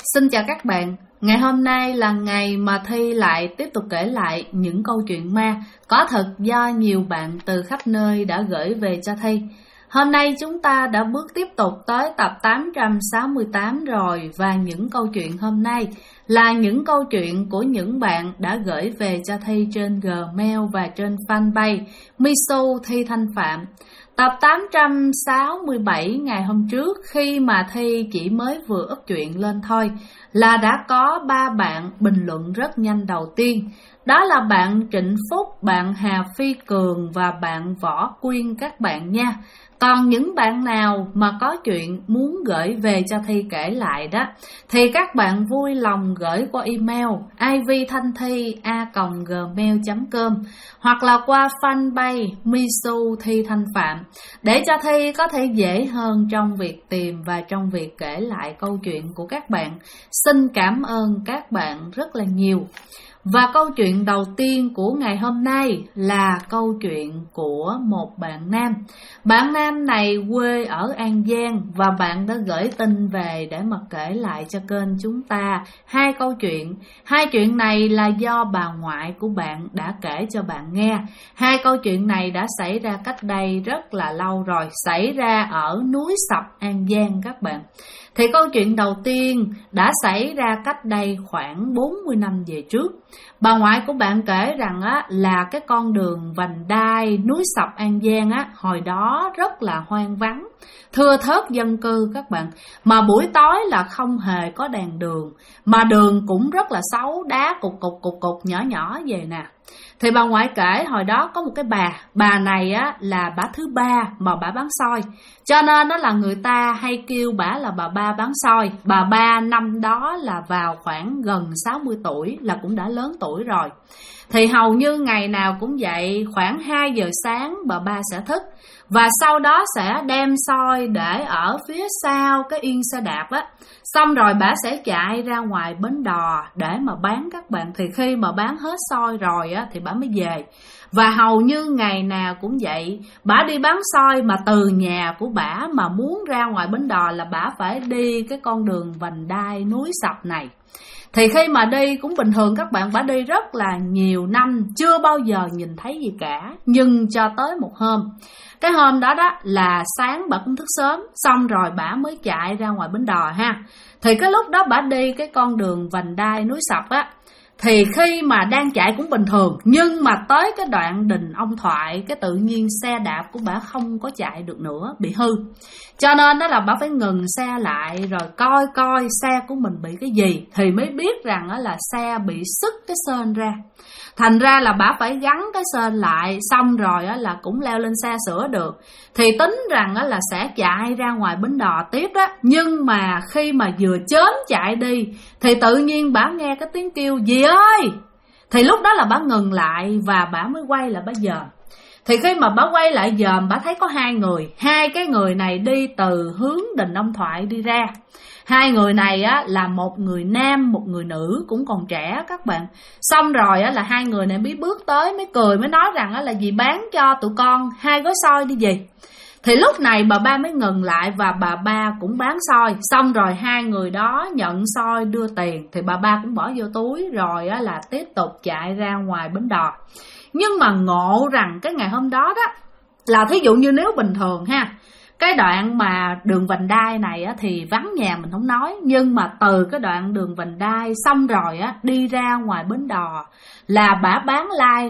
Xin chào các bạn, ngày hôm nay là ngày mà Thi lại tiếp tục kể lại những câu chuyện ma có thật do nhiều bạn từ khắp nơi đã gửi về cho Thi. Hôm nay chúng ta đã bước tiếp tục tới tập 868 rồi, và những câu chuyện hôm nay là những câu chuyện của những bạn đã gửi về cho Thi trên Gmail và trên fanpage Misu Thi Thanh Phạm. Tập 867 ngày hôm trước, khi mà Thi chỉ mới vừa up chuyện lên thôi, là đã có 3 bạn bình luận rất nhanh đầu tiên. Đó là bạn Trịnh Phúc, bạn Hà Phi Cường và bạn Võ Quyên các bạn nha. Còn những bạn nào mà có chuyện muốn gửi về cho Thi kể lại đó, thì các bạn vui lòng gửi qua email ivthanthi@gmail.com hoặc là qua fanpage Misu Thi Thanh Phạm, để cho Thi có thể dễ hơn trong việc tìm và trong việc kể lại câu chuyện của các bạn. Xin cảm ơn các bạn rất là nhiều. Và câu chuyện đầu tiên của ngày hôm nay là câu chuyện của một bạn nam. Bạn nam này quê ở An Giang và bạn đã gửi tin về để mà kể lại cho kênh chúng ta hai câu chuyện. Hai chuyện này là do bà ngoại của bạn đã kể cho bạn nghe. Hai câu chuyện này đã xảy ra cách đây rất là lâu rồi, xảy ra ở núi Sập, An Giang các bạn. Thì câu chuyện đầu tiên đã xảy ra cách đây khoảng 40 năm về trước. Bà ngoại của bạn kể rằng là cái con đường vành đai núi Sập An Giang hồi đó rất là hoang vắng, thưa thớt dân cư các bạn. Mà buổi tối là không hề có đèn đường, mà đường cũng rất là xấu, đá cục cục nhỏ nhỏ vậy nè. Thì bà ngoại kể hồi đó có một cái bà này là bà thứ ba mà bà bán xôi, cho nên là người ta hay kêu bà là bà ba bán xôi. Bà ba năm đó là vào khoảng gần 60 tuổi, là cũng đã lớn tuổi rồi. Thì hầu như ngày nào cũng vậy, khoảng 2 giờ sáng bà ba sẽ thức, và sau đó sẽ đem xôi để ở phía sau cái yên xe đạp xong rồi bà sẽ chạy ra ngoài bến đò để mà bán các bạn. Thì khi mà bán hết xôi rồi thì bà mới về. Và hầu như ngày nào cũng vậy, bà đi bán xôi mà từ nhà của bà mà muốn ra ngoài bến đò là bà phải đi cái con đường vành đai núi Sập này. Thì khi mà đi cũng bình thường các bạn, bà đi rất là nhiều năm, chưa bao giờ nhìn thấy gì cả. Nhưng cho tới một hôm, cái hôm đó là sáng bà cũng thức sớm, xong rồi bà mới chạy ra ngoài bến đò ha. Thì cái lúc đó bà đi cái con đường vành đai núi Sập thì khi mà đang chạy cũng bình thường, nhưng mà tới cái đoạn đình ông Thoại, cái tự nhiên xe đạp của bà không có chạy được nữa, bị hư. Cho nên đó là bà phải ngừng xe lại rồi coi xe của mình bị cái gì, thì mới biết rằng là xe bị sứt cái sên ra. Thành ra là bà phải gắn cái sên lại, xong rồi là cũng leo lên xe sửa được. Thì tính rằng là sẽ chạy ra ngoài bến đò tiếp đó. Nhưng mà khi mà vừa chớm chạy đi thì tự nhiên bà nghe cái tiếng kêu "Dì ơi!" Thì lúc đó là bà ngừng lại và bà mới quay lại bà dòm. Thì khi mà bà quay lại dòm, bà thấy có hai cái người này đi từ hướng đình ông Thoại đi ra. Hai người này là một người nam, một người nữ, cũng còn trẻ các bạn. Xong rồi là hai người này mới bước tới, mới cười, mới nói rằng là "Dì bán cho tụi con 2 gói xôi đi dì." Thì lúc này bà ba mới ngừng lại và bà ba cũng bán xôi. Xong rồi hai người đó nhận xôi đưa tiền, thì bà ba cũng bỏ vô túi rồi là tiếp tục chạy ra ngoài bến đò. Nhưng mà ngộ rằng cái ngày hôm đó là thí dụ như nếu bình thường ha, cái đoạn mà đường vành đai này thì vắng nhà mình không nói, nhưng mà từ cái đoạn đường vành đai xong rồi đi ra ngoài bến đò là bà bán lai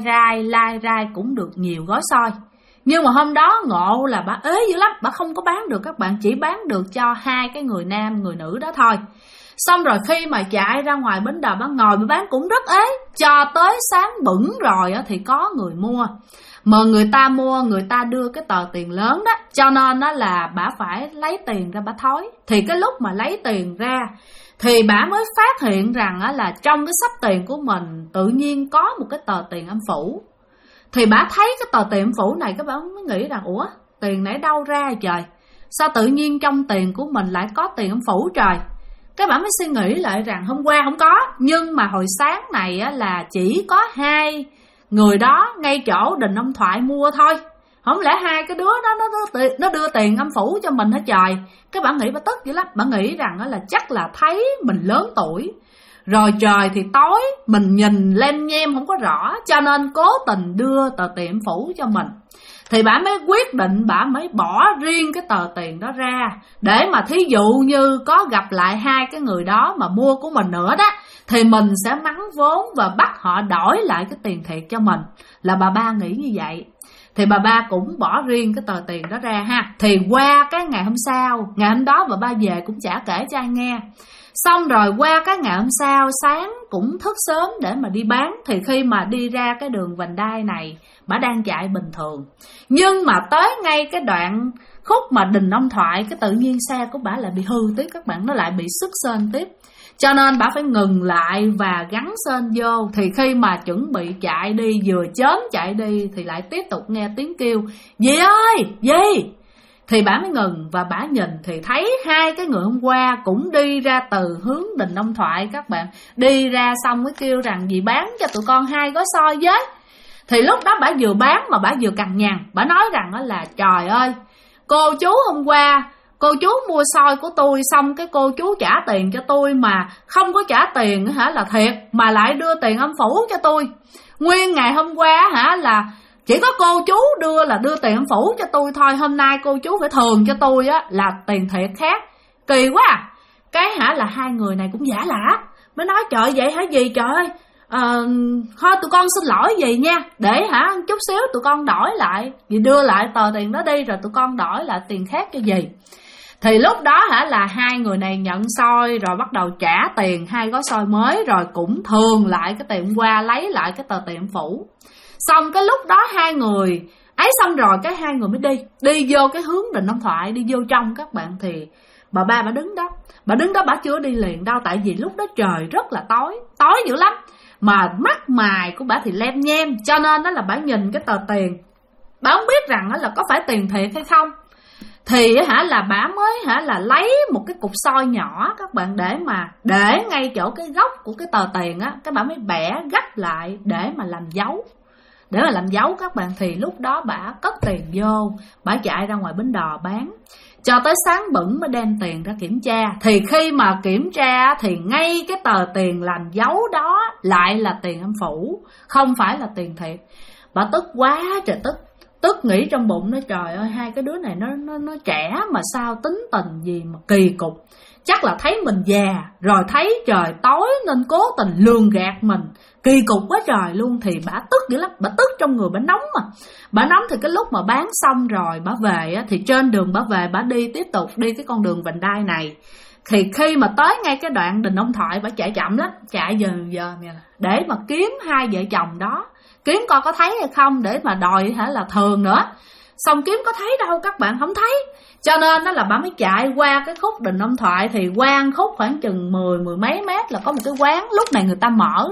rai cũng được nhiều gói xôi. Nhưng mà hôm đó ngộ là bà ế dữ lắm, bà không có bán được các bạn, chỉ bán được cho hai cái người nam người nữ đó thôi. Xong rồi khi mà chạy ra ngoài bến đò, bà ngồi bà bán cũng rất ế, cho tới sáng bửng rồi thì có người mua. Mà người ta mua, người ta đưa cái tờ tiền lớn đó, cho nên là bà phải lấy tiền ra bà thối. Thì cái lúc mà lấy tiền ra thì bà mới phát hiện rằng là trong cái xấp tiền của mình tự nhiên có một cái tờ tiền âm phủ. Thì bà thấy cái tờ tiền âm phủ này, các bạn mới nghĩ rằng ủa, tiền này đâu ra trời? Sao tự nhiên trong tiền của mình lại có tiền âm phủ trời? Các bạn mới suy nghĩ lại rằng hôm qua không có, nhưng mà hồi sáng này là chỉ có hai người đó ngay chỗ đình ông Thoại mua thôi. Không lẽ hai cái đứa đó nó đưa tiền âm phủ cho mình hả trời? Cái bà nghĩ bà tức dữ lắm. Bà nghĩ rằng là chắc là thấy mình lớn tuổi rồi, trời thì tối, mình nhìn lem nhem không có rõ, cho nên cố tình đưa tờ tiền âm phủ cho mình. Thì bà mới quyết định, bà mới bỏ riêng cái tờ tiền đó ra, để mà thí dụ như có gặp lại hai cái người đó mà mua của mình nữa đó, thì mình sẽ mắng vốn và bắt họ đổi lại cái tiền thiệt cho mình. Là bà ba nghĩ như vậy. Thì bà ba cũng bỏ riêng cái tờ tiền đó ra ha. Thì qua cái ngày hôm sau, ngày hôm đó bà ba về cũng chả kể cho ai nghe. Xong rồi qua cái ngày hôm sau, sáng cũng thức sớm để mà đi bán. Thì khi mà đi ra cái đường vành đai này, bà đang chạy bình thường. Nhưng mà tới ngay cái đoạn khúc mà Đình Ông Thoại, cái tự nhiên xe của bà lại bị hư tiếp các bạn. Nó lại bị xức sên tiếp, cho nên bà phải ngừng lại và gắn sên vô. Thì khi mà chuẩn bị chạy đi, vừa chớm chạy đi, thì lại tiếp tục nghe tiếng kêu dì ơi, dì. Thì bà mới ngừng và bà nhìn thì thấy hai cái người hôm qua cũng đi ra từ hướng Đình Ông Thoại các bạn. Đi ra xong mới kêu rằng dì bán cho tụi con 2 gói xôi với. Thì lúc đó bà vừa bán mà bà vừa cằn nhằn. Bà nói rằng là trời ơi, cô chú hôm qua cô chú mua xôi của tôi, xong cái cô chú trả tiền cho tôi mà không có trả tiền hả là thiệt, mà lại đưa tiền âm phủ cho tôi. Nguyên ngày hôm qua hả là chỉ có cô chú đưa tiền âm phủ cho tôi thôi. Hôm nay cô chú phải thường cho tôi á là tiền thiệt khác. Kỳ quá à. Cái hả là hai người này cũng giả lả, mới nói trời vậy hả gì trời ơi, thôi tụi con xin lỗi gì nha, để hả chút xíu tụi con đổi lại, vì đưa lại tờ tiền đó đi rồi tụi con đổi lại tiền khác cho gì. Thì lúc đó hả là hai người này nhận xôi rồi bắt đầu trả tiền 2 gói xôi mới, rồi cũng thường lại cái tiền qua, lấy lại cái tờ tiền phủ. Xong cái lúc đó hai người ấy xong rồi cái hai người mới đi vô cái hướng Đình Ông Thoại, đi vô trong các bạn. Thì bà ba bà đứng đó, bà chưa đi liền đâu, tại vì lúc đó trời rất là tối dữ lắm, mà mắt mày của bà thì lem nhem, cho nên đó là bà nhìn cái tờ tiền, bà không biết rằng là có phải tiền thiệt hay không. Thì hả là bà mới hả là lấy một cái cục xôi nhỏ các bạn, để ngay chỗ cái góc của cái tờ tiền á, cái bà mới bẻ gấp lại để mà làm dấu các bạn. Thì lúc đó bà cất tiền vô, bà chạy ra ngoài bến đò bán cho tới sáng bửng mới đem tiền ra kiểm tra. Thì khi mà kiểm tra thì ngay cái tờ tiền làm dấu đó lại là tiền âm phủ, không phải là tiền thiệt. Bà tức quá trời tức nghĩ trong bụng nó trời ơi, hai cái đứa này nó trẻ mà sao tính tình gì mà kỳ cục. Chắc là thấy mình già rồi thấy trời tối nên cố tình lường gạt mình, kỳ cục quá trời luôn. Thì bà tức dữ lắm, bà tức trong người, bà nóng mà. Bà nóng thì cái lúc mà bán xong rồi bà về á, thì trên đường bà về bà tiếp tục đi cái con đường vành đai này. Thì khi mà tới ngay cái đoạn Đình Ông Thoại, bà chạy chậm lắm, chạy giờ để mà kiếm hai vợ chồng đó, kiếm coi có thấy hay không để mà đòi hả là thường nữa. Xong kiếm có thấy đâu các bạn, không thấy. Cho nên đó là bà mới chạy qua cái khúc Đình Ông Thoại. Thì qua khúc khoảng chừng mười mấy mét là có một cái quán, lúc này người ta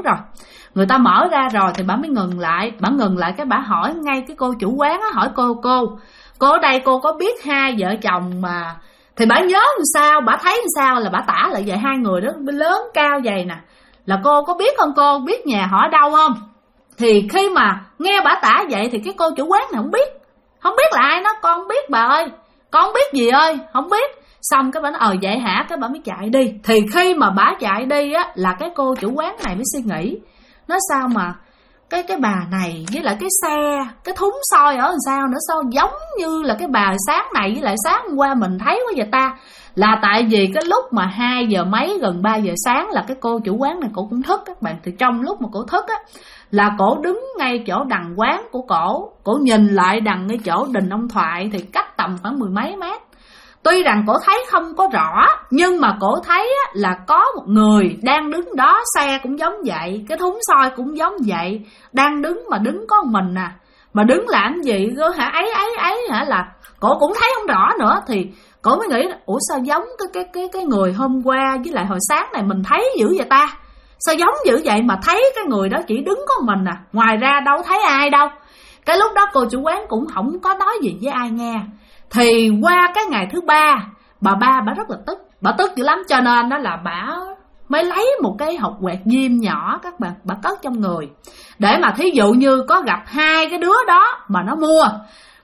mở ra rồi thì bà mới ngừng lại. Bà ngừng lại cái bà hỏi ngay cái cô chủ quán á, hỏi cô ở đây cô có biết hai vợ chồng mà. Thì bà nhớ làm sao, bà thấy làm sao là bà tả lại vậy, hai người đó lớn cao vậy nè, là cô có biết không, cô biết nhà họ ở đâu không. Thì khi mà nghe bà tả vậy thì cái cô chủ quán này không biết là ai. Nó con không biết bà ơi, con không biết gì ơi, không biết. Xong cái bà nói vậy hả, cái bà mới chạy đi. Thì khi mà bà chạy đi á là cái cô chủ quán này mới suy nghĩ, nói sao mà cái bà này với lại cái xe, cái thúng xôi ở làm sao nữa, sao giống như là cái bà sáng này với lại sáng hôm qua mình thấy quá vậy ta. Là tại vì cái lúc mà 2 giờ mấy gần 3 giờ sáng là cái cô chủ quán này cổ cũng thức các bạn. Thì trong lúc mà cổ thức á là cổ đứng ngay chỗ đằng quán của cổ nhìn lại đằng ngay chỗ Đình Ông Thoại thì cách tầm khoảng 10 mấy mét. Tuy rằng cổ thấy không có rõ, nhưng mà cổ thấy á, là có một người đang đứng đó, xe cũng giống vậy, cái thúng xôi cũng giống vậy, đang đứng mà đứng có một mình à. Mà đứng làm gì cơ hả, ấy hả, là cổ cũng thấy không rõ nữa. Thì cổ mới nghĩ ủa sao giống cái người hôm qua với lại hồi sáng này mình thấy dữ vậy ta, sao giống dữ vậy mà thấy cái người đó chỉ đứng có mình à, ngoài ra đâu thấy ai đâu. Cái lúc đó cô chủ quán cũng không có nói gì với ai nghe. Thì qua cái ngày thứ 3, bà rất là tức, bà tức dữ lắm, cho nên đó là bà mới lấy một cái hộp quẹt diêm nhỏ các bạn, bà cất trong người, để mà thí dụ như có gặp hai cái đứa đó mà nó mua,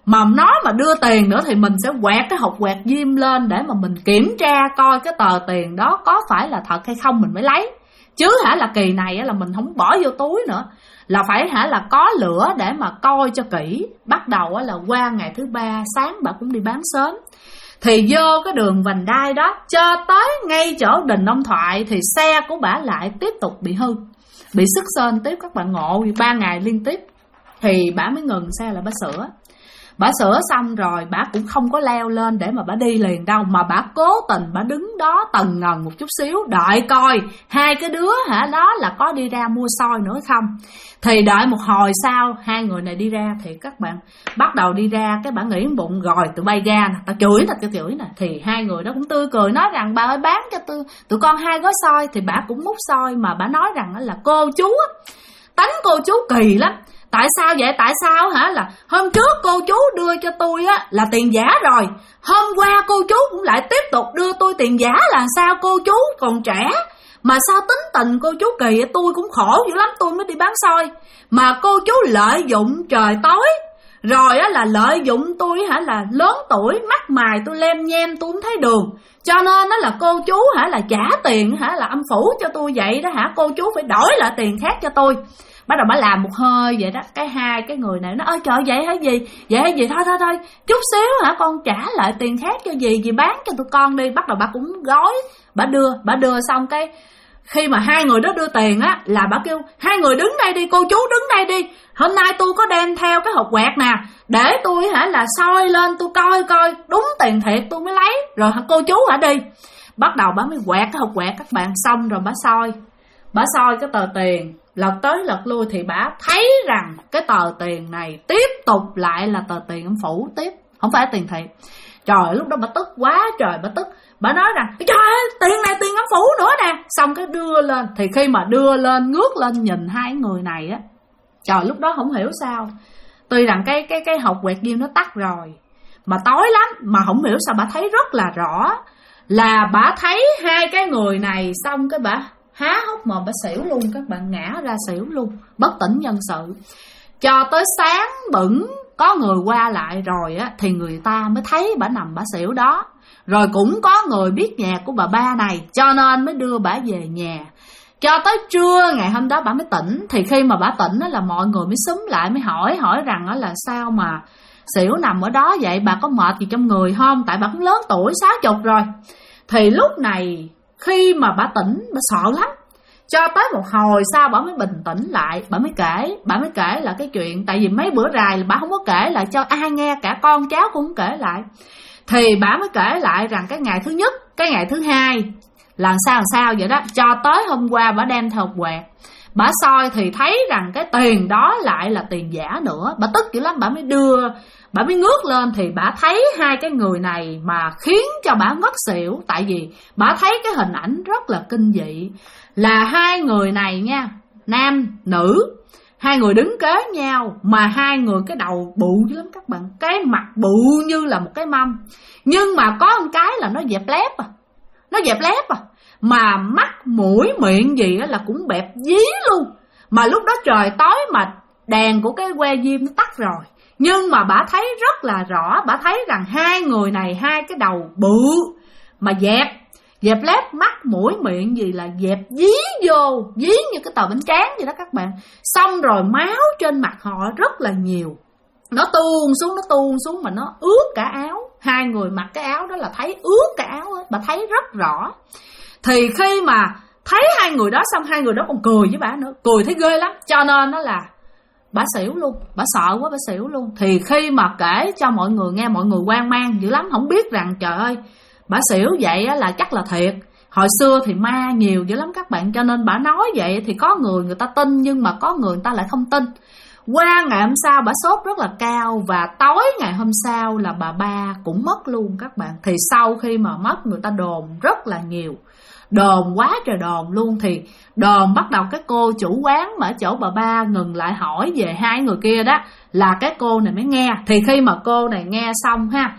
Mà nó mà đưa tiền nữa thì mình sẽ quẹt cái hộp quẹt diêm lên để mà mình kiểm tra coi cái tờ tiền đó có phải là thật hay không mình mới lấy. Chứ là kỳ này là mình không bỏ vô túi nữa, là phải là có lửa để mà coi cho kỹ. Bắt đầu là qua ngày thứ 3 sáng bà cũng đi bán sớm, thì vô cái đường vành đai đó cho tới ngay chỗ đình ông Thoại thì xe của bà lại tiếp tục bị hư, bị xức sên tiếp. Các bạn ngộ 3 ngày liên tiếp thì bà mới ngừng xe là bà sửa. Bà sửa xong rồi bà cũng không có leo lên để mà bà đi liền đâu, mà bà cố tình bà đứng đó tần ngần một chút xíu đợi coi hai cái đứa đó là có đi ra mua xôi nữa không. Thì đợi một hồi sau hai người này đi ra thì các bạn bắt đầu đi ra, cái bà nghĩ bụng rồi tụi bay ra nè, tao chửi nè. Thì hai người đó cũng tươi cười nói rằng bà ơi bán cho tụi con 2 gói xôi. Thì bà cũng múc xôi mà bà nói rằng là cô chú tánh cô chú kỳ lắm. Tại sao vậy? Tại sao là hôm trước cô chú đưa cho tôi là tiền giả rồi, hôm qua cô chú cũng lại tiếp tục đưa tôi tiền giả, là sao cô chú còn trẻ mà sao tính tình cô chú kỳ? Tôi cũng khổ dữ lắm tôi mới đi bán xôi, mà cô chú lợi dụng trời tối rồi là lợi dụng tôi là lớn tuổi mắt mày tôi lem nhem tôi không thấy đường, cho nên là cô chú là trả tiền là âm phủ cho tôi vậy đó cô chú phải đổi lại tiền khác cho tôi. Bắt đầu bà làm một hơi vậy đó, hai cái người này nó ơi trời vậy hả gì thôi chút xíu con trả lại tiền khác cho gì bán cho tụi con đi. Bắt đầu bà cũng gói, bà đưa xong cái khi mà hai người đó đưa tiền là bà kêu hai người đứng đây đi, cô chú đứng đây đi, hôm nay tôi có đem theo cái hộp quẹt nè, để tôi là soi lên tôi coi đúng tiền thiệt tôi mới lấy, rồi cô chú đi. Bắt đầu bà mới quẹt cái hộp quẹt các bạn, xong rồi bà soi cái tờ tiền lật tới lật lui thì bà thấy rằng cái tờ tiền này tiếp tục lại là tờ tiền âm phủ tiếp, không phải tiền thiệt. Trời, lúc đó bà tức quá trời, bà tức, bà nói rằng trời ơi tiền này tiền âm phủ nữa nè. Xong cái đưa lên, thì khi mà đưa lên ngước lên nhìn hai người này trời lúc đó không hiểu sao, tuy rằng cái hộp quẹt diêm nó tắt rồi mà tối lắm, mà không hiểu sao bà thấy rất là rõ, là bà thấy hai cái người này. Xong cái bà há hốc mồm, bà xỉu luôn các bạn, ngã ra xỉu luôn, bất tỉnh nhân sự. Cho tới sáng bửng có người qua lại rồi thì người ta mới thấy bà nằm bà xỉu đó. Rồi cũng có người biết nhà của bà ba này, cho nên mới đưa bà về nhà. Cho tới trưa ngày hôm đó bà mới tỉnh. Thì khi mà bà tỉnh là mọi người mới xúm lại, mới hỏi rằng là sao mà xỉu nằm ở đó vậy, bà có mệt gì trong người không? Tại bà cũng lớn tuổi 60 rồi. Thì lúc này khi mà bà tỉnh, bà sợ lắm. Cho tới một hồi sau bà mới bình tĩnh lại, bà mới kể là cái chuyện, tại vì mấy bữa rày là bà không có kể lại cho ai nghe, cả con cháu cũng không kể lại. Thì bà mới kể lại rằng cái ngày thứ nhất, cái ngày thứ hai là sao vậy đó. Cho tới hôm qua bà đem theo quẹt, bà soi thì thấy rằng cái tiền đó lại là tiền giả nữa. Bà tức dữ lắm, bà mới ngước lên thì bà thấy hai cái người này mà khiến cho bà ngất xỉu. Tại vì bà thấy cái hình ảnh rất là kinh dị, là hai người này nha, nam nữ, hai người đứng kế nhau, mà hai người cái đầu bự dữ lắm các bạn, cái mặt bự như là một cái mâm, nhưng mà có một cái là nó dẹp lép mà mắt mũi miệng gì là cũng bẹp dí luôn. Mà lúc đó trời tối mà đèn của cái que diêm nó tắt rồi, nhưng mà bà thấy rất là rõ, bà thấy rằng hai người này hai cái đầu bự mà dẹp lép, mắt mũi miệng gì là dẹp dí như cái tờ bánh tráng vậy đó các bạn. Xong rồi máu trên mặt họ rất là nhiều, nó tuôn xuống mà nó ướt cả áo. Hai người mặc cái áo đó là thấy ướt cả áo hết, bà thấy rất rõ. Thì khi mà thấy hai người đó xong, hai người đó còn cười với bà nữa, cười thấy ghê lắm, cho nên nó là bà xỉu luôn, bà sợ quá bà xỉu luôn. Thì khi mà kể cho mọi người nghe, mọi người hoang mang dữ lắm, không biết rằng trời ơi bà xỉu vậy là chắc là thiệt. Hồi xưa thì ma nhiều dữ lắm các bạn, cho nên bà nói vậy thì có người ta tin, nhưng mà có người ta lại không tin. Qua ngày hôm sau bà sốt rất là cao, và tối ngày hôm sau là bà ba cũng mất luôn các bạn. Thì sau khi mà mất, người ta đồn rất là nhiều, đồn quá trời đồn luôn. Thì đồn bắt đầu cái cô chủ quán mà ở chỗ bà ba ngừng lại hỏi về hai người kia đó, là cái cô này mới nghe. Thì khi mà cô này nghe xong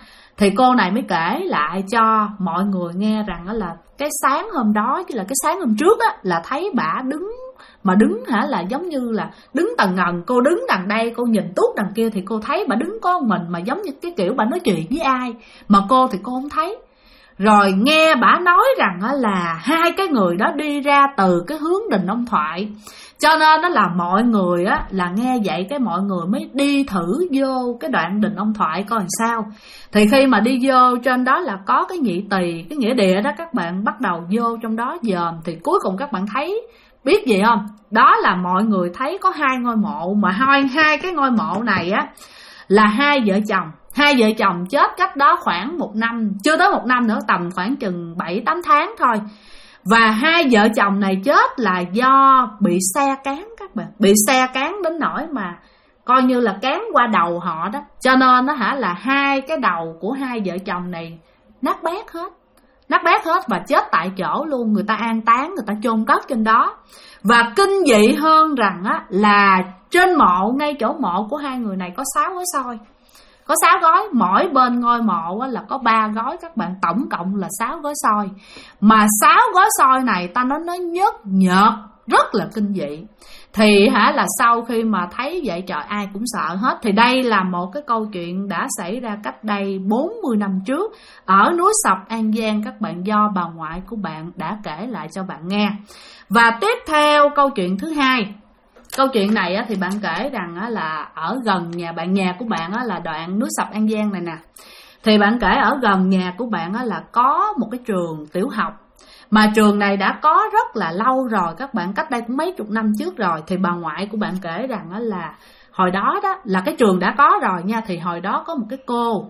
Thì cô này mới kể lại cho mọi người nghe rằng là cái sáng hôm đó, chứ là cái sáng hôm trước á, là thấy bả đứng, mà đứng là giống như là đứng tầng ngần. Cô đứng đằng đây, cô nhìn tuốt đằng kia thì cô thấy bả đứng có mình, mà giống như cái kiểu bả nói chuyện với ai, mà cô thì cô không thấy. Rồi nghe bả nói rằng là hai cái người đó đi ra từ cái hướng đình ông Thoại, cho nên đó là mọi người á, là nghe vậy cái mọi người mới đi thử vô cái đoạn đình ông Thoại coi làm sao. Thì khi mà đi vô trên đó là có cái nhị tỳ, cái nghĩa địa đó, các bạn bắt đầu vô trong đó dòm. Thì cuối cùng các bạn thấy, biết gì không? Đó là mọi người thấy có hai ngôi mộ, mà hai cái ngôi mộ này á là hai vợ chồng. Hai vợ chồng chết cách đó khoảng 1 năm, chưa tới 1 năm nữa, tầm khoảng chừng 7-8 tháng thôi. Và hai vợ chồng này chết là do bị xe cán các bạn. Bị xe cán đến nỗi mà coi như là cán qua đầu họ đó. Cho nên đó là hai cái đầu của hai vợ chồng này nát bét hết. Nát bét hết và chết tại chỗ luôn. Người ta an táng, người ta chôn cất trên đó. Và kinh dị hơn rằng á, là trên mộ, ngay chỗ mộ của hai người này có 6 gói xôi. Có 6 gói, mỗi bên ngôi mộ là có 3 gói các bạn, tổng cộng là 6 gói xôi. Mà 6 gói xôi này ta nói nó nhớt nhợt, rất là kinh dị. Thì là sau khi mà thấy vậy trời ai cũng sợ hết. Thì đây là một cái câu chuyện đã xảy ra cách đây 40 năm trước ở núi Sập An Giang các bạn, do bà ngoại của bạn đã kể lại cho bạn nghe. Và tiếp theo câu chuyện thứ hai. Câu chuyện này thì bạn kể rằng là ở gần nhà bạn, nhà của bạn là đoạn núi Sập An Giang này nè. Thì bạn kể ở gần nhà của bạn là có một cái trường tiểu học. Mà trường này đã có rất là lâu rồi các bạn, cách đây cũng mấy chục năm trước rồi. Thì bà ngoại của bạn kể rằng là hồi đó đó là cái trường đã có rồi nha. Thì hồi đó có một cái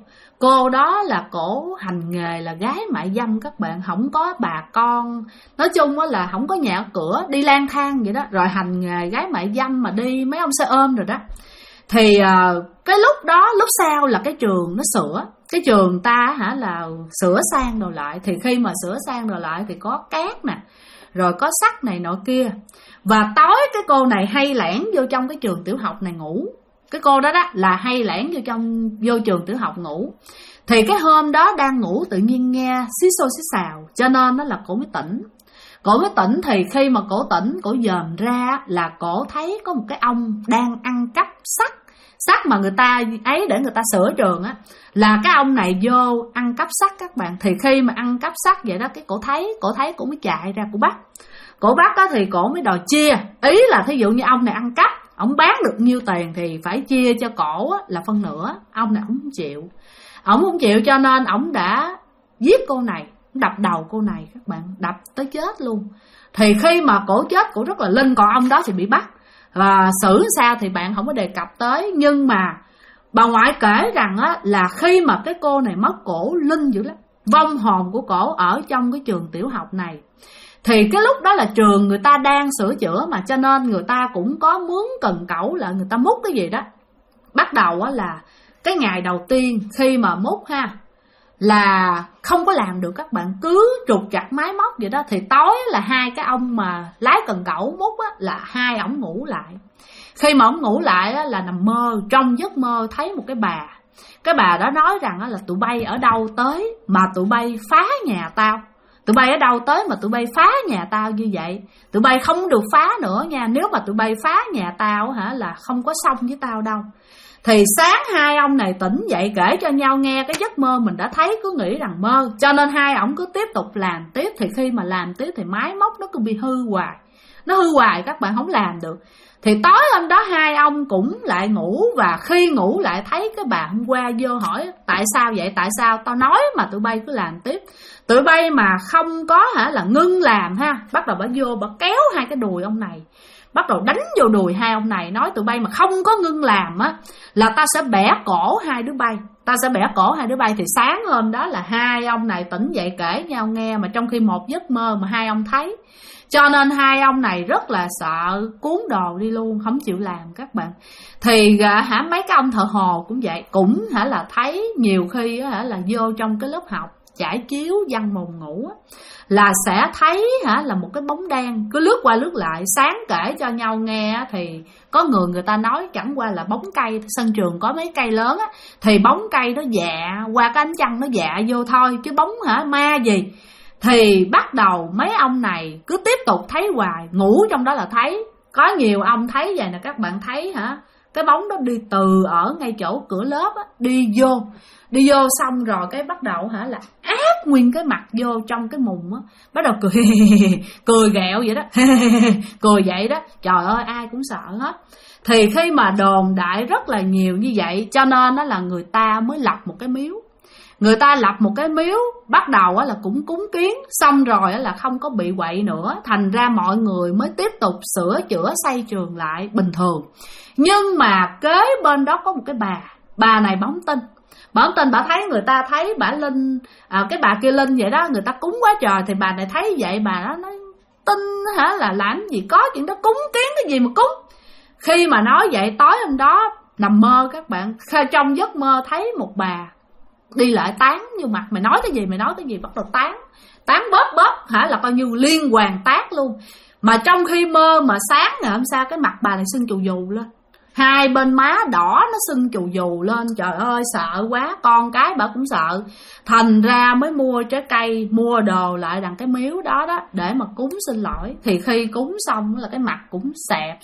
cô đó là cổ hành nghề là gái mại dâm các bạn, không có bà con, nói chung là không có nhà cửa, đi lang thang vậy đó, rồi hành nghề gái mại dâm mà đi mấy ông xe ôm rồi đó. Thì cái lúc đó, lúc sau là cái trường nó sửa, cái trường ta là sửa sang đồ lại. Thì khi mà sửa sang đồ lại thì có cát nè, rồi có sắt này nọ kia. Và tối cái cô này hay lẻn vô trong cái trường tiểu học này ngủ. Cái cô đó là hay lẻn vô trường tiểu học ngủ. Thì cái hôm đó đang ngủ tự nhiên nghe xí xô xí xào, cho nên là cổ mới tỉnh. Cổ mới tỉnh thì khi mà cổ tỉnh, cổ dòm ra là cổ thấy có một cái ông đang ăn cắp sắt mà người ta ấy để người ta sửa trường á, là cái ông này vô ăn cắp sắt các bạn. Thì khi mà ăn cắp sắt vậy đó, cái cổ thấy cổ mới chạy ra, cổ bắt á, thì cổ mới đòi chia. Ý là thí dụ như ông này ăn cắp, ông bán được nhiêu tiền thì phải chia cho cổ á, là phân nửa. Ông này ông không chịu, cho nên ông đã giết cô này, đập đầu cô này các bạn, đập tới chết luôn. Thì khi mà cổ chết, cổ rất là linh, còn ông đó thì bị bắt. Và xử sao thì bạn không có đề cập tới. Nhưng mà bà ngoại kể rằng á, là khi mà cái cô này mất, cổ linh dữ lắm, vong hồn của cổ ở trong cái trường tiểu học này. Thì cái lúc đó là trường người ta đang sửa chữa mà, cho nên người ta cũng có mướn cần cẩu là người ta múc cái gì đó. Bắt đầu á là cái ngày đầu tiên khi mà múc là không có làm được các bạn, cứ trục chặt máy móc vậy đó. Thì tối là hai cái ông mà lái cần cẩu múc á, là hai ổng ngủ lại. Khi mà ổng ngủ lại á, là nằm mơ, trong giấc mơ thấy một cái bà. Cái bà đó nói rằng á, là tụi bay ở đâu tới mà tụi bay phá nhà tao. Tụi bay ở đâu tới mà tụi bay phá nhà tao như vậy. Tụi bay không được phá nữa nha, nếu mà tụi bay phá nhà tao là không có xong với tao đâu. Thì sáng hai ông này tỉnh dậy kể cho nhau nghe cái giấc mơ mình đã thấy, cứ nghĩ rằng mơ. Cho nên hai ổng cứ tiếp tục làm tiếp. Thì khi mà làm tiếp thì máy móc nó cứ bị hư hoài. Nó hư hoài các bạn, không làm được. Thì tối hôm đó hai ông cũng lại ngủ. Và khi ngủ lại thấy cái bà hôm qua vô hỏi tại sao vậy, tại sao tao nói mà tụi bay cứ làm tiếp. Tụi bay mà không có là ngưng làm Bắt đầu bà vô bà kéo hai cái đùi ông này, bắt đầu đánh vô đùi hai ông này, nói tụi bay mà không có ngưng làm là tao sẽ bẻ cổ hai đứa bay. Thì sáng hôm đó là hai ông này tỉnh dậy kể nhau nghe, mà trong khi một giấc mơ mà hai ông thấy. Cho nên hai ông này rất là sợ, cuốn đồ đi luôn, không chịu làm các bạn. Thì mấy cái ông thợ hồ cũng vậy, cũng là thấy nhiều khi là vô trong cái lớp học trải chiếu văn mùng ngủ là sẽ thấy là một cái bóng đen cứ lướt qua lướt lại. Sáng kể cho nhau nghe thì có người ta nói chẳng qua là bóng cây, sân trường có mấy cây lớn á, thì bóng cây nó dạ qua cái ánh trăng nó dạ vô thôi, chứ bóng ma gì. Thì bắt đầu mấy ông này cứ tiếp tục thấy hoài, ngủ trong đó là thấy. Có nhiều ông thấy vậy nè các bạn, thấy cái bóng đó đi từ ở ngay chỗ cửa lớp á, đi vô xong rồi cái bắt đầu là áp nguyên cái mặt vô trong cái mùng á, bắt đầu cười cười ghẹo vậy đó cười vậy đó, trời ơi ai cũng sợ hết. Thì khi mà đồn đại rất là nhiều như vậy, cho nên đó là người ta mới lập một cái miếu. Người ta lập một cái miếu, bắt đầu là cũng cúng kiến, xong rồi là không có bị quậy nữa, thành ra mọi người mới tiếp tục sửa chữa xây trường lại bình thường. Nhưng mà kế bên đó có một cái bà này bóng tin, bà thấy người ta thấy bà linh, cái bà kia linh vậy đó, người ta cúng quá trời, thì bà này thấy vậy bà đó nói tin là làm gì có chuyện đó, cúng kiến cái gì mà cúng. Khi mà nói vậy, tối hôm đó nằm mơ các bạn, trong giấc mơ thấy một bà đi lại tán như mặt, mày nói cái gì, bắt đầu tán bóp là coi như liên hoàn tác luôn. Mà trong khi mơ mà sáng ngày hôm sau cái mặt bà này sưng chù dù lên, hai bên má đỏ nó sưng chù dù lên, trời ơi sợ quá, con cái bà cũng sợ. Thành ra mới mua trái cây, mua đồ lại đằng cái miếu đó để mà cúng xin lỗi. Thì khi cúng xong là cái mặt cũng xẹp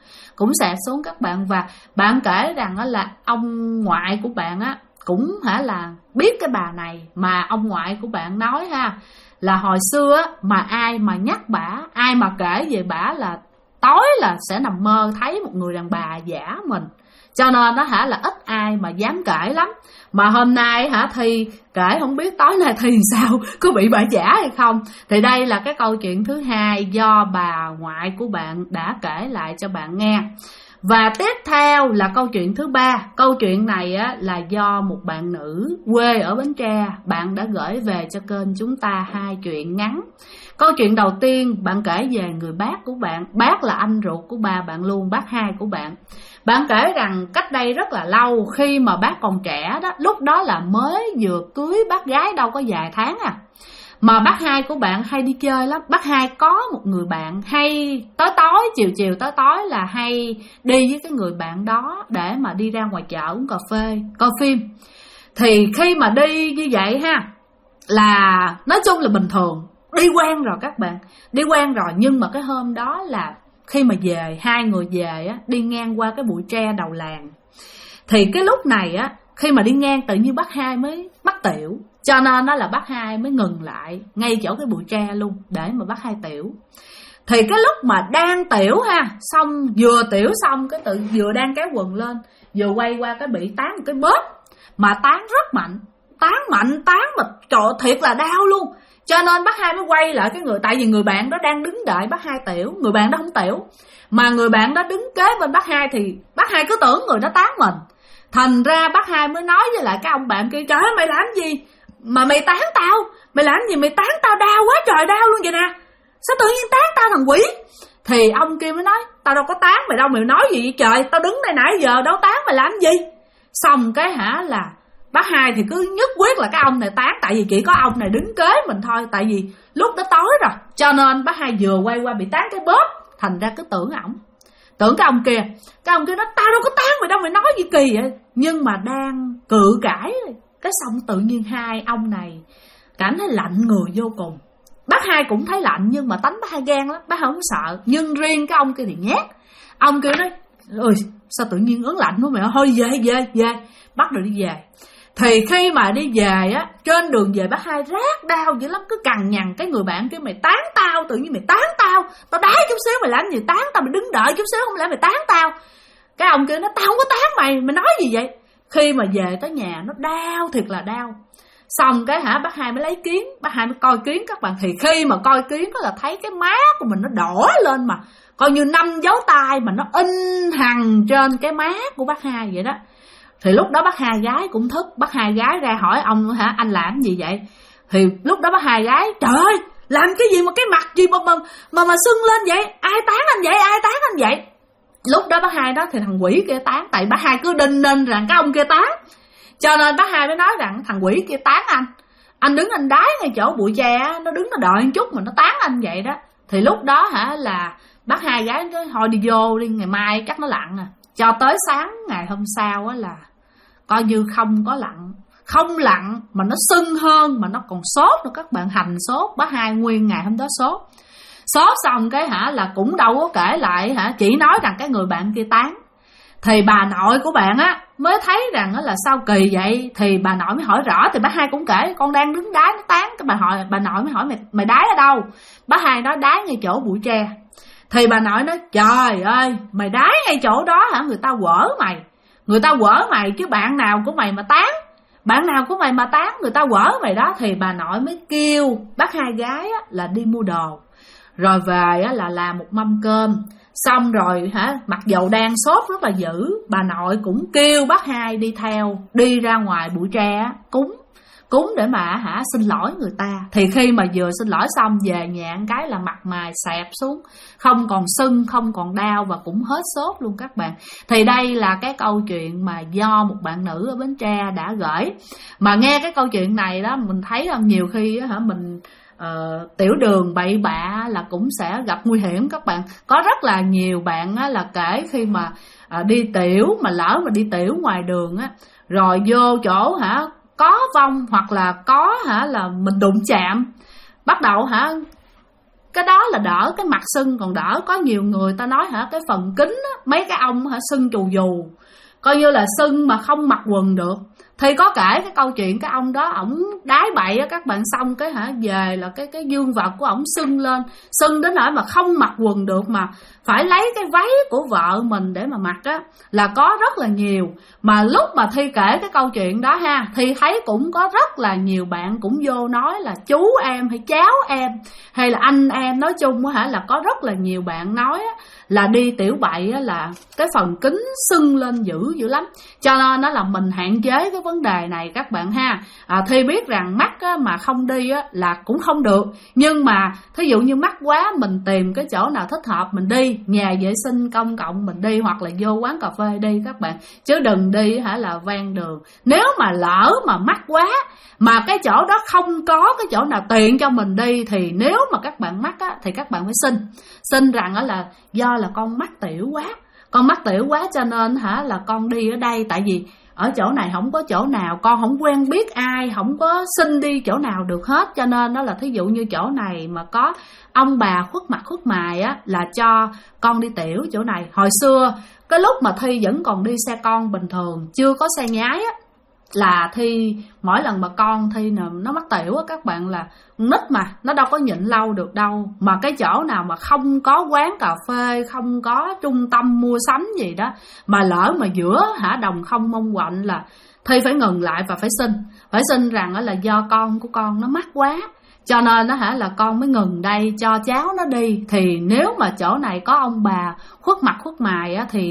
xuống các bạn. Và bạn kể rằng là ông ngoại của bạn cũng là biết cái bà này, mà ông ngoại của bạn nói là hồi xưa mà ai mà nhắc bả, ai mà kể về bả là tối là sẽ nằm mơ thấy một người đàn bà giả mình, cho nên nó là ít ai mà dám kể lắm. Mà hôm nay thì kể không biết tối nay thì sao, có bị bà giả hay không. Thì đây là cái câu chuyện thứ hai do bà ngoại của bạn đã kể lại cho bạn nghe. Và tiếp theo là câu chuyện thứ ba. Câu chuyện này là do một bạn nữ quê ở Bến Tre, bạn đã gửi về cho kênh chúng ta 2 chuyện ngắn. Câu chuyện đầu tiên bạn kể về người bác của bạn. Bác là anh ruột của ba bạn luôn, bác hai của bạn. Bạn kể rằng cách đây rất là lâu, khi mà bác còn trẻ đó, lúc đó là mới vừa cưới bác gái đâu có vài tháng mà bác hai của bạn hay đi chơi lắm. Bác hai có một người bạn hay tối chiều tối là hay đi với cái người bạn đó để mà đi ra ngoài chợ uống cà phê, coi phim. Thì khi mà đi như vậy là nói chung là bình thường, đi quen rồi các bạn, đi quen rồi. Nhưng mà cái hôm đó là khi mà về, hai người về đi ngang qua cái bụi tre đầu làng. Thì cái lúc này khi mà đi ngang tự nhiên bác hai mới mắc tiểu, cho nên đó là bác hai mới ngừng lại ngay chỗ cái bụi tre luôn để mà bác hai tiểu. Thì cái lúc mà đang tiểu xong vừa tiểu xong cái tự vừa đang kéo quần lên, vừa quay qua cái bị tán một cái bóp, mà tán rất mạnh mà trời thiệt là đau luôn. Cho nên bác hai mới quay lại cái người, tại vì người bạn đó đang đứng đợi bác hai tiểu, người bạn đó không tiểu, mà người bạn đó đứng kế bên bác hai, thì bác hai cứ tưởng người đó tán mình. Thành ra bác hai mới nói với lại cái ông bạn kia, trời ơi mày làm gì mà mày tán tao, mày làm gì mày tán tao, đau quá trời đau luôn vậy nè, sao tự nhiên tán tao thằng quỷ. Thì ông kia mới nói, tao đâu có tán mày đâu, mày nói gì vậy trời, tao đứng đây nãy giờ đâu tán mày làm gì. Xong cái là bác hai thì cứ nhất quyết là cái ông này tán, tại vì chỉ có ông này đứng kế mình thôi, tại vì lúc đó tối rồi, cho nên bác hai vừa quay qua bị tán cái bóp, thành ra cứ tưởng cái ông kia. Cái ông kia nói, tao đâu có tán mày đâu, mày nói gì kỳ vậy. Nhưng mà đang cự cãi, cái xong tự nhiên hai ông này cảm thấy lạnh người vô cùng. Bác hai cũng thấy lạnh, nhưng mà tánh bác hai gan lắm, bác không sợ. Nhưng riêng cái ông kia thì nhát. Ông kia nói, ơi sao tự nhiên ớn lạnh quá mày, thôi về. Bắt đầu đi về. Thì khi mà đi về trên đường về bác hai rát đau dữ lắm, cứ cằn nhằn cái người bạn kia, mày tán tao, tự nhiên mày tán tao đá chút xíu mày làm gì tán tao, mày đứng đợi chút xíu không lẽ mày tán tao. Cái ông kia nói, tao không có tán mày nói gì vậy. Khi mà về tới nhà nó đau, thiệt là đau. Xong cái bác hai mới lấy kiến, bác hai mới coi kiến các bạn. Thì khi mà coi kiến là thấy cái má của mình nó đỏ lên, mà coi như 5 dấu tay mà nó in hằn trên cái má của bác hai vậy đó. Thì lúc đó bác hai gái cũng thức, bác hai gái ra hỏi ông anh làm gì vậy. Thì lúc đó bác hai gái, trời ơi làm cái gì mà cái mặt gì mà sưng lên vậy, ai tán anh vậy. Lúc đó bác hai đó thì thằng quỷ kia tán, tại bác hai cứ đinh ninh rằng cái ông kia tán, cho nên bác hai mới nói rằng thằng quỷ kia tán anh. anh đứng anh đái ngay chỗ bụi tre, nó đứng nó đợi một chút mà nó tán anh vậy đó. Thì lúc đó là bác hai gái nói thôi đi vô đi, ngày mai chắc nó lặn à. Cho tới sáng ngày hôm sau là coi như không có lặn, không lặn mà nó sưng hơn, mà nó còn sốt nữa các bạn, hành sốt. Bác hai nguyên ngày hôm đó sốt xong cái là cũng đâu có kể lại, chỉ nói rằng cái người bạn kia tán. Thì bà nội của bạn mới thấy rằng là sao kỳ vậy. Thì bà nội mới hỏi rõ. Thì bác hai cũng kể con đang đứng đái nó tán. Cái bà nội mới hỏi mày đái ở đâu. Bác hai nói đái ngay chỗ bụi tre. Thì bà nội nói trời ơi, mày đái ngay chỗ đó người ta quở mày chứ bạn nào của mày mà tán, người ta quở mày đó. Thì bà nội mới kêu bác hai gái là đi mua đồ, rồi về là làm một mâm cơm. Xong rồi mặc dầu đang sốt rất là dữ, bà nội cũng kêu bác hai đi theo, đi ra ngoài bụi tre cúng để mà xin lỗi người ta. Thì khi mà vừa xin lỗi xong về nhà cái là mặt mày xẹp xuống, không còn sưng, không còn đau và cũng hết sốt luôn các bạn. Thì đây là cái câu chuyện mà do một bạn nữ ở Bến Tre đã gửi. Mà nghe cái câu chuyện này đó, mình thấy nhiều khi mình tiểu đường bậy bạ là cũng sẽ gặp nguy hiểm các bạn. Có rất là nhiều bạn là kể khi mà đi tiểu, mà lỡ mà đi tiểu ngoài đường rồi vô chỗ có vong hoặc là có là mình đụng chạm, bắt đầu cái đó là đỡ, cái mặt sưng còn đỡ. Có nhiều người ta nói cái phần kính mấy cái ông sưng trù dù, coi như là sưng mà không mặc quần được. Thì có kể cái câu chuyện cái ông đó ổng đái bậy các bạn, xong cái về là cái dương vật của ổng sưng đến nỗi mà không mặc quần được, mà phải lấy cái váy của vợ mình để mà mặc là có rất là nhiều. Mà lúc mà Thi kể cái câu chuyện đó Thi thấy cũng có rất là nhiều bạn cũng vô nói là chú em hay cháu em hay là anh em, nói chung là có rất là nhiều bạn nói là đi tiểu bậy là cái phần kính sưng lên dữ lắm. Cho nên là mình hạn chế cái vấn đề này các bạn Thi biết rằng mắt mà không đi là cũng không được, nhưng mà thí dụ như mắc quá mình tìm cái chỗ nào thích hợp mình đi, nhà vệ sinh công cộng mình đi, hoặc là vô quán cà phê đi các bạn, chứ đừng đi là ven đường. Nếu mà lỡ mà mắc quá mà cái chỗ đó không có cái chỗ nào tiện cho mình đi, thì nếu mà các bạn mắc thì các bạn phải xin rằng là do là con mắc tiểu quá cho nên là con đi ở đây, tại vì ở chỗ này không có chỗ nào, con không quen biết ai, không có xin đi chỗ nào được hết. Cho nên đó là thí dụ như chỗ này mà có ông bà khuất mặt khuất mày là cho con đi tiểu chỗ này. Hồi xưa cái lúc mà Thi vẫn còn đi xe con bình thường, chưa có xe nhái là Thi mỗi lần mà con Thi nó mắc tiểu các bạn, là nít mà nó đâu có nhịn lâu được đâu, mà cái chỗ nào mà không có quán cà phê, không có trung tâm mua sắm gì đó, mà lỡ mà giữa đồng không mong quạnh là Thi phải ngừng lại và phải xin rằng là do con của con nó mắc quá, cho nên là con mới ngừng đây cho cháu nó đi. Thì nếu mà chỗ này có ông bà khuất mặt khuất mày thì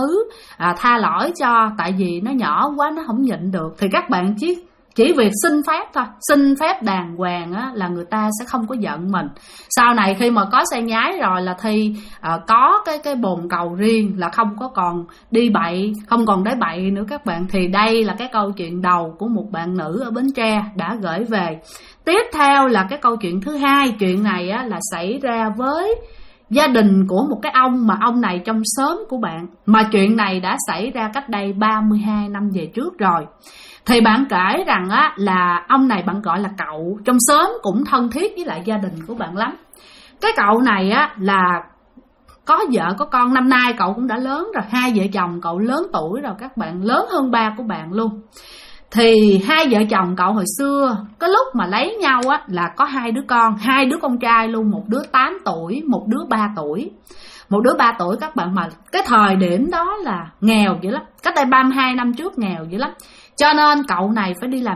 tha lỗi cho, tại vì nó nhỏ quá nó không nhịn được. Thì các bạn chỉ việc xin phép thôi, xin phép đàng hoàng là người ta sẽ không có giận mình. Sau này khi mà có xe nhái rồi là Thi có cái bồn cầu riêng, là không có còn đi bậy, không còn đái bậy nữa các bạn. Thì đây là cái câu chuyện đầu của một bạn nữ ở Bến Tre đã gửi về. Tiếp theo là cái câu chuyện thứ hai. Chuyện này là xảy ra với gia đình của một cái ông, mà ông này trong xóm của bạn, mà chuyện này đã xảy ra cách đây 32 năm về trước rồi. Thì bạn kể rằng là ông này bạn gọi là cậu, trong xóm cũng thân thiết với lại gia đình của bạn lắm. Cái cậu này là có vợ có con, năm nay cậu cũng đã lớn rồi, hai vợ chồng cậu lớn tuổi rồi các bạn, lớn hơn ba của bạn luôn. Thì hai vợ chồng cậu hồi xưa cái lúc mà lấy nhau là có hai đứa con trai luôn, một đứa 8 tuổi, một đứa 3 tuổi. Một đứa 3 tuổi các bạn, mà cái thời điểm đó là nghèo dữ lắm, cách đây 32 năm trước nghèo dữ lắm. Cho nên cậu này phải đi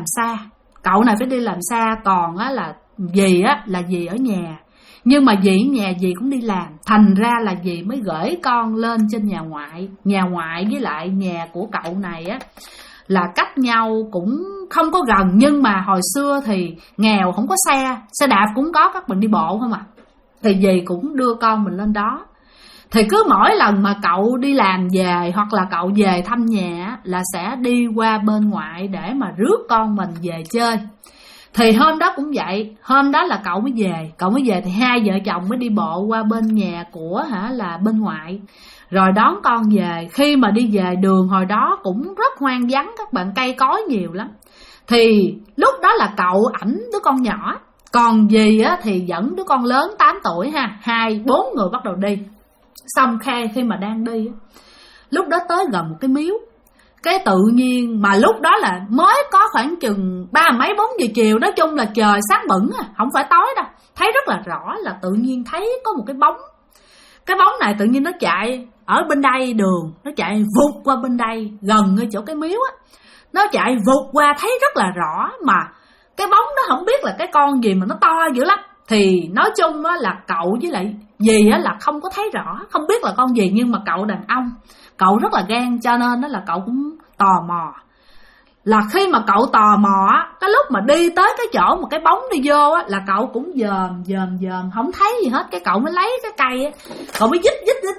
làm xa, còn là dì ở nhà. Nhưng mà dì ở nhà dì cũng đi làm, thành ra là dì mới gửi con lên trên nhà ngoại với lại nhà của cậu này là cách nhau cũng không có gần. Nhưng mà hồi xưa thì nghèo, không có xe đạp cũng có, các bạn đi bộ không thì dì cũng đưa con mình lên đó. Thì cứ mỗi lần mà cậu đi làm về hoặc là cậu về thăm nhà là sẽ đi qua bên ngoại để mà rước con mình về chơi. Thì hôm đó cũng vậy, hôm đó là cậu mới về thì hai vợ chồng mới đi bộ qua bên nhà của là bên ngoại, rồi đón con về. Khi mà đi về đường hồi đó cũng rất hoang vắng các bạn, cây cối nhiều lắm. Thì lúc đó là cậu ảnh đứa con nhỏ, còn dì thì dẫn đứa con lớn 8 tuổi ha, 4 người bắt đầu đi. Xong khi mà đang đi, lúc đó tới gần một cái miếu, cái tự nhiên mà lúc đó là mới có khoảng chừng 3 mấy 4 giờ chiều, nói chung là trời sáng bừng, không phải tối đâu. Thấy rất là rõ là tự nhiên thấy có một cái bóng. Cái bóng này tự nhiên nó chạy ở bên đây đường, nó chạy vụt qua bên đây gần ở chỗ cái miếu á. Nó chạy vụt qua thấy rất là rõ, mà cái bóng đó không biết là cái con gì mà nó to dữ lắm. Thì nói chung á là cậu với lại dì á là không có thấy rõ, không biết là con gì, nhưng mà cậu đàn ông, cậu rất là gan, cho nên đó là cậu cũng tò mò. Là khi mà cậu tò mò á, cái lúc mà đi tới cái chỗ mà cái bóng đi vô á, là cậu cũng dòm không thấy gì hết. Cái cậu mới lấy cái cây á, cậu mới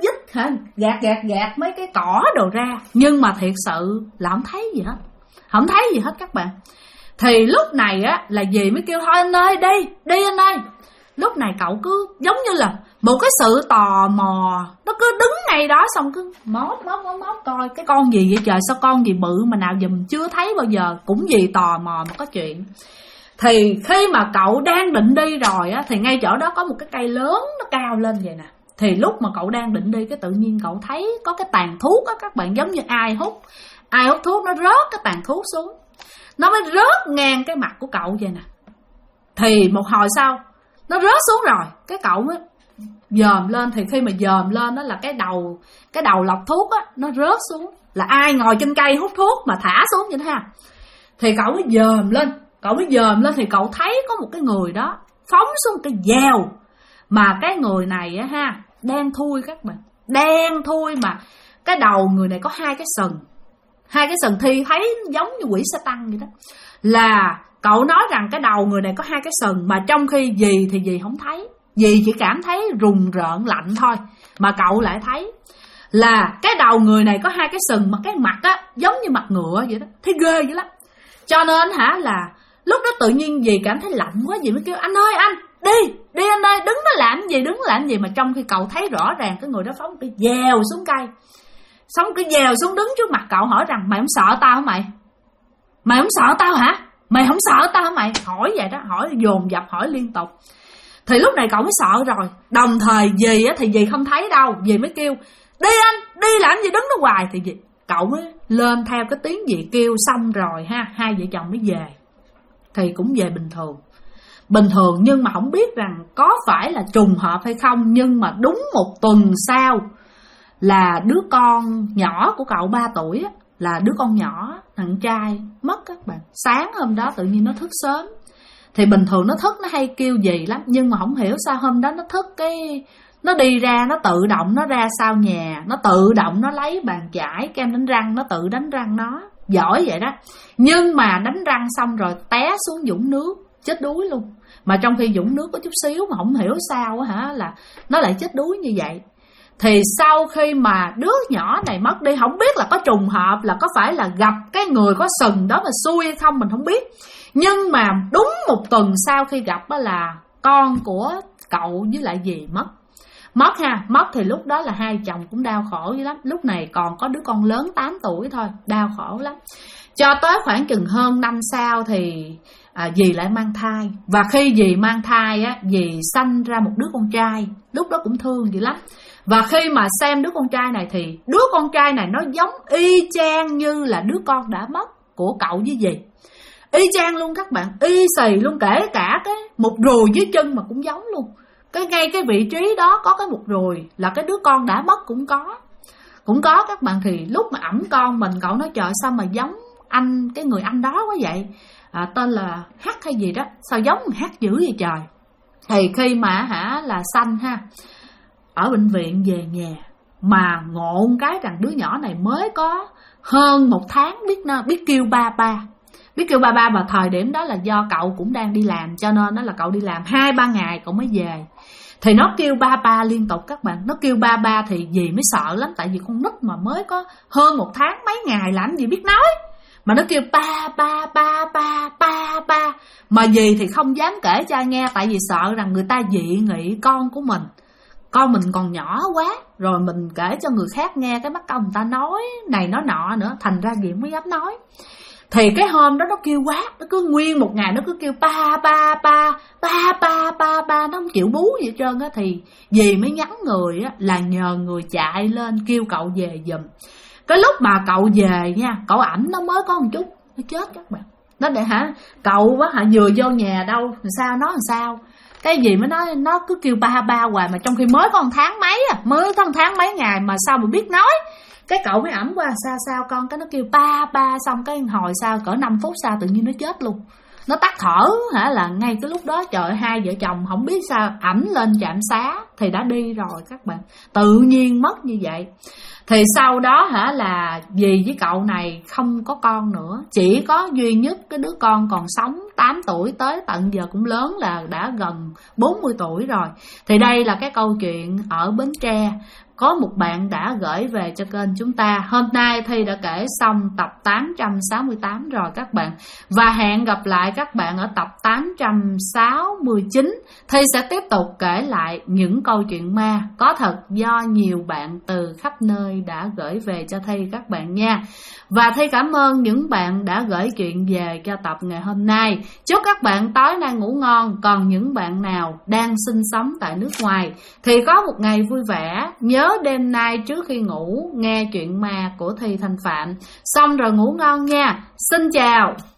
gạt mấy cái cỏ đồ ra, nhưng mà thiệt sự là không thấy gì hết các bạn. Thì lúc này á là dì mới kêu thôi anh ơi, đi anh ơi. Lúc này cậu cứ giống như là một cái sự tò mò, nó cứ đứng ngay đó, xong cứ mót coi cái con gì vậy trời, sao con gì bự mà nào dùm chưa thấy bao giờ, cũng vì tò mò mà có chuyện. Thì khi mà cậu đang định đi rồi á, thì ngay chỗ đó có một cái cây lớn nó cao lên vậy nè. Thì lúc mà cậu đang định đi, cái tự nhiên cậu thấy có cái tàn thuốc á các bạn, giống như ai hút thuốc, nó rớt cái tàn thuốc xuống, nó mới rớt ngang cái mặt của cậu vậy nè. Thì một hồi sau nó rớt xuống rồi, cái cậu mới dòm lên. Thì khi mà dòm lên đó là cái đầu lọc thuốc á, nó rớt xuống, là ai ngồi trên cây hút thuốc mà thả xuống vậy đó ha. Thì cậu mới dòm lên thì cậu thấy có một cái người đó phóng xuống cái dèo, mà cái người này á ha, đen thui các bạn, đen thui, mà cái đầu người này có hai cái sừng thi, thấy giống như quỷ sa tăng vậy đó. Là cậu nói rằng cái đầu người này có hai cái sừng, mà trong khi dì thì dì không thấy, dì chỉ cảm thấy rùng rợn lạnh thôi, mà cậu lại thấy là cái đầu người này có hai cái sừng, mà cái mặt á giống như mặt ngựa vậy đó, thấy ghê dữ lắm. Cho nên là lúc đó tự nhiên dì cảm thấy lạnh quá, dì mới kêu anh ơi anh, đi anh ơi, đứng làm gì, mà trong khi cậu thấy rõ ràng cái người đó phóng cái dèo xuống cây, xong cái dèo xuống đứng trước mặt cậu, hỏi rằng mày không sợ tao hả mày? Mày không sợ tao hả? Mày không sợ tao hả mày? Hỏi vậy đó, hỏi dồn dập, hỏi liên tục. Thì lúc này cậu mới sợ rồi. Đồng thời dì á thì dì không thấy đâu, dì mới kêu đi anh, đi làm gì đứng đó hoài. Thì cậu mới lên theo cái tiếng dì kêu, xong rồi ha, hai vợ chồng mới về. Thì cũng về bình thường, nhưng mà không biết rằng có phải là trùng hợp hay không. Nhưng mà đúng một tuần sau là đứa con nhỏ của cậu 3 tuổi á, là đứa con nhỏ thằng trai mất các bạn. Sáng hôm đó tự nhiên nó thức sớm. Thì bình thường nó thức nó hay kêu gì lắm, nhưng mà không hiểu sao hôm đó nó thức, cái nó đi ra, nó tự động nó ra sau nhà, nó tự động nó lấy bàn chải kem đánh răng, nó tự đánh răng, nó giỏi vậy đó. Nhưng mà đánh răng xong rồi té xuống vũng nước, chết đuối luôn. Mà trong khi vũng nước có chút xíu, mà không hiểu sao á là nó lại chết đuối như vậy. Thì sau khi mà đứa nhỏ này mất đi, không biết là có trùng hợp là có phải là gặp cái người có sừng đó mà xui hay không, mình không biết. Nhưng mà đúng một tuần sau khi gặp đó là con của cậu với lại dì mất thì lúc đó là hai chồng cũng đau khổ dữ lắm. Lúc này còn có đứa con lớn 8 tuổi thôi, đau khổ lắm. Cho tới khoảng chừng hơn năm sau thì dì lại mang thai. Và khi dì mang thai á, dì sanh ra một đứa con trai. Lúc đó cũng thương dữ lắm. Và khi mà xem đứa con trai này thì đứa con trai này nó giống y chang như là đứa con đã mất của cậu với dì. Y chang luôn các bạn, y xì luôn, kể cả cái một ruồi dưới chân mà cũng giống luôn. Ngay cái vị trí đó có cái một ruồi là cái đứa con đã mất cũng có các bạn. Thì lúc mà ẵm con mình, cậu nói trời sao mà giống anh, cái người anh đó quá vậy, tên là H hay gì đó, sao giống H dữ vậy trời. Thì khi mà là sanh ha, ở bệnh viện về nhà mà ngộ cái rằng đứa nhỏ này mới có hơn 1 tháng biết kêu ba ba. Và thời điểm đó là do cậu cũng đang đi làm, cho nên đó là cậu đi làm 2-3 ngày cậu mới về. Thì nó kêu ba liên tục các bạn. Nó kêu ba thì dì mới sợ lắm, tại vì con nít mà mới có hơn 1 tháng mấy ngày làm gì biết nói. mà nó kêu ba ba ba ba ba ba. Mà dì thì không dám kể cho ai nghe, tại vì sợ rằng người ta dị nghị con của mình. Con mình còn nhỏ quá, rồi mình kể cho người khác nghe cái mắc công người ta nói này nói nọ nữa, thành ra dì mới dám nói. Thì cái hôm đó nó kêu quá, nó cứ nguyên một ngày nó cứ kêu ba ba ba ba ba ba ba, nó không chịu bú gì hết trơn á. Thì dì mới nhắn người á, là nhờ người chạy lên kêu cậu về giùm. Cái lúc mà cậu về nha, cậu ẩm nó mới có một chút, nó chết các bạn. Nó để cậu á vừa vô nhà đâu, sao nó làm sao. Cái gì mới nói, nó cứ kêu ba ba hoài, mà trong khi mới có 1 tháng mấy à, mới có 1 tháng mấy ngày mà sao mà biết nói. Cái cậu mới ẩm qua sao con, cái nó kêu ba ba, xong cái hồi sau cỡ 5 phút sau tự nhiên nó chết luôn. Nó tắt thở là ngay cái lúc đó. Trời, hai vợ chồng không biết sao ẩm lên trạm xá thì đã đi rồi các bạn, tự nhiên mất như vậy. Thì sau đó là dì với cậu này không có con nữa, chỉ có duy nhất cái đứa con còn sống 8 tuổi, tới tận giờ cũng lớn, là đã gần 40 tuổi rồi. Thì đây là cái câu chuyện ở Bến Tre. Có một bạn đã gửi về cho kênh chúng ta. Hôm nay Thi đã kể xong tập 868 rồi các bạn. Và hẹn gặp lại các bạn ở tập 869. Thi sẽ tiếp tục kể lại những câu chuyện ma có thật do nhiều bạn từ khắp nơi đã gửi về cho Thi các bạn nha. Và Thi cảm ơn những bạn đã gửi chuyện về cho tập ngày hôm nay. Chúc các bạn tối nay ngủ ngon. Còn những bạn nào đang sinh sống tại nước ngoài thì có một ngày vui vẻ. Nhớ đêm nay trước khi ngủ nghe chuyện ma của Thi Thanh Phạm. Xong rồi ngủ ngon nha. Xin chào.